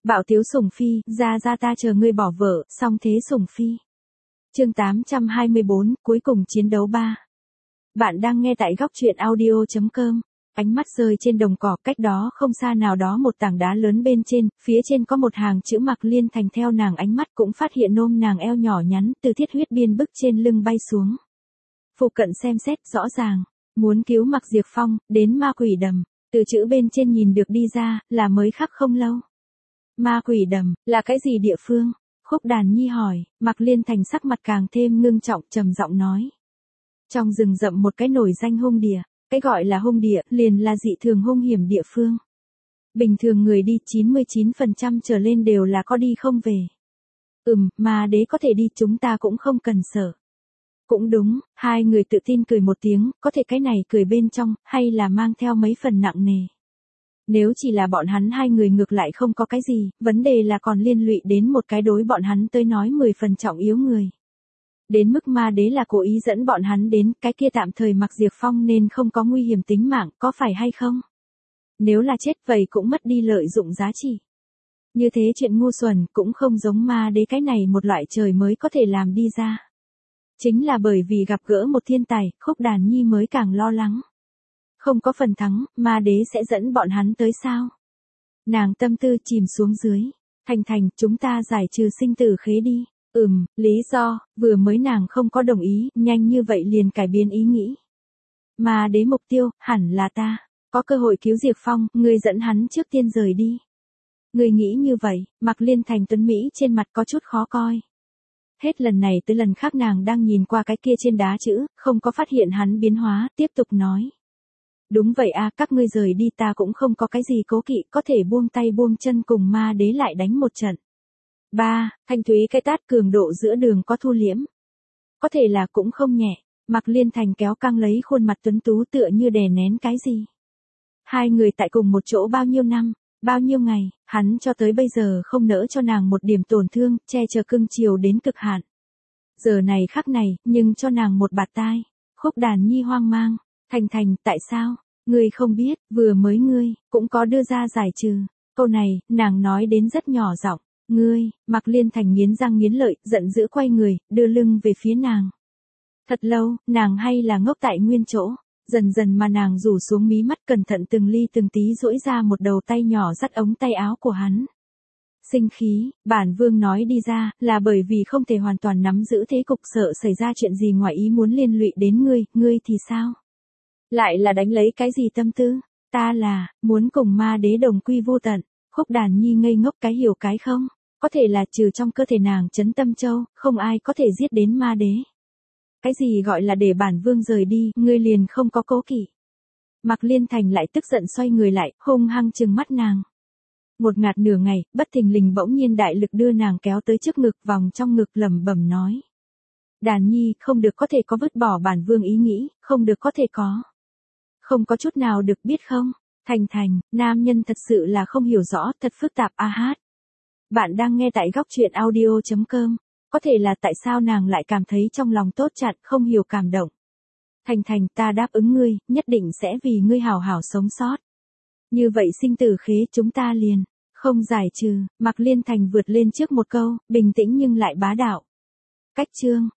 Bạo tiếu sủng phi, ra ta chờ ngươi bỏ vợ, xong thế sủng phi. Chương 824, cuối cùng chiến đấu 3. Bạn đang nghe tại góc truyện audio.com. Ánh mắt rơi trên đồng cỏ, cách đó không xa nào đó một tảng đá lớn bên trên, phía trên có một hàng chữ Mạc Liên Thành, theo nàng ánh mắt cũng phát hiện nôm nàng eo nhỏ nhắn từ thiết huyết biên bức trên lưng bay xuống. Phụ cận xem xét rõ ràng, muốn cứu Mạc Diệp Phong, đến ma quỷ đầm, từ chữ bên trên nhìn được đi ra, là mới khắc không lâu. Ma quỷ đầm, là cái gì địa phương? Khúc Đàn Nhi hỏi. Mạc Liên Thành sắc mặt càng thêm ngưng trọng, trầm giọng nói. Trong rừng rậm một cái nổi danh hung địa, cái gọi là hung địa, liền là dị thường hung hiểm địa phương. Bình thường người đi 99% trở lên đều là có đi không về. Mà đế có thể đi, chúng ta cũng không cần sợ. Cũng đúng, hai người tự tin cười một tiếng, có thể cái này cười bên trong, hay là mang theo mấy phần nặng nề. Nếu chỉ là bọn hắn hai người ngược lại không có cái gì, vấn đề là còn liên lụy đến một cái đối bọn hắn tới nói 10 phần trọng yếu người. Đến mức ma đế là cố ý dẫn bọn hắn đến, cái kia tạm thời Mạc Diệp Phong nên không có nguy hiểm tính mạng, có phải hay không? Nếu là chết vậy cũng mất đi lợi dụng giá trị. Như thế chuyện ngu xuẩn cũng không giống ma đế cái này một loại trời mới có thể làm đi ra. Chính là bởi vì gặp gỡ một thiên tài, Khúc Đàn Nhi mới càng lo lắng. Không có phần thắng, ma đế sẽ dẫn bọn hắn tới sao? Nàng tâm tư chìm xuống dưới. Thành, chúng ta giải trừ sinh tử khế đi. Lý do, vừa mới nàng không có đồng ý, nhanh như vậy liền cải biến ý nghĩ. Ma đế mục tiêu, hẳn là ta. Có cơ hội cứu Diệp Phong, ngươi dẫn hắn trước tiên rời đi. Ngươi nghĩ như vậy, Mạc Liên Thành tuấn Mỹ trên mặt có chút khó coi. Hết lần này tới lần khác nàng đang nhìn qua cái kia trên đá chữ, không có phát hiện hắn biến hóa, tiếp tục nói. Đúng vậy a, các ngươi rời đi ta cũng không có cái gì cố kỵ, có thể buông tay buông chân cùng ma đế lại đánh một trận. 3. Thanh thúy cái tát cường độ giữa đường có thu liễm. Có thể là cũng không nhẹ, Mạc Liên Thành kéo căng lấy khuôn mặt tuấn tú tựa như đè nén cái gì. Hai người tại cùng một chỗ bao nhiêu năm, bao nhiêu ngày, hắn cho tới bây giờ không nỡ cho nàng một điểm tổn thương, che chở cưng chiều đến cực hạn. Giờ này khắc này, nhưng cho nàng một bạt tai. Khúc Đàn Nhi hoang mang. Thành, tại sao? Ngươi không biết, vừa mới ngươi, cũng có đưa ra giải trừ. Câu này, nàng nói đến rất nhỏ giọng. Ngươi, Mạc Liên Thành nghiến răng nghiến lợi, giận dữ quay người, đưa lưng về phía nàng. Thật lâu, nàng hay là ngốc tại nguyên chỗ. Dần dần mà nàng rủ xuống mí mắt, cẩn thận từng ly từng tí duỗi ra một đầu tay nhỏ dắt ống tay áo của hắn. Sinh khí, bản vương nói đi ra, là bởi vì không thể hoàn toàn nắm giữ thế cục, sợ xảy ra chuyện gì ngoài ý muốn liên lụy đến ngươi thì sao? Lại là đánh lấy cái gì tâm tư? Ta là, muốn cùng ma đế đồng quy vô tận. Khúc Đàn Nhi ngây ngốc cái hiểu cái không? Có thể là trừ trong cơ thể nàng Trấn Tâm Châu, không ai có thể giết đến ma đế. Cái gì gọi là để bản vương rời đi, ngươi liền không có cố kỵ. Mạc Liên Thành lại tức giận xoay người lại, hung hăng trừng mắt nàng. Một ngạt nửa ngày, bất thình lình bỗng nhiên đại lực đưa nàng kéo tới trước ngực, vòng trong ngực lẩm bẩm nói. Đàn Nhi, không được có thể có vứt bỏ bản vương ý nghĩ, không được có thể có. Không có chút nào được biết không? Thành, nam nhân thật sự là không hiểu rõ, thật phức tạp a hát. Bạn đang nghe tại góc truyện audio.com. Có thể là tại sao nàng lại cảm thấy trong lòng tốt chặt, không hiểu cảm động. Thành, ta đáp ứng ngươi, nhất định sẽ vì ngươi hảo hảo sống sót. Như vậy sinh tử khế chúng ta liền, không giải trừ. Mạc Liên Thành vượt lên trước một câu, bình tĩnh nhưng lại bá đạo. Cách chương.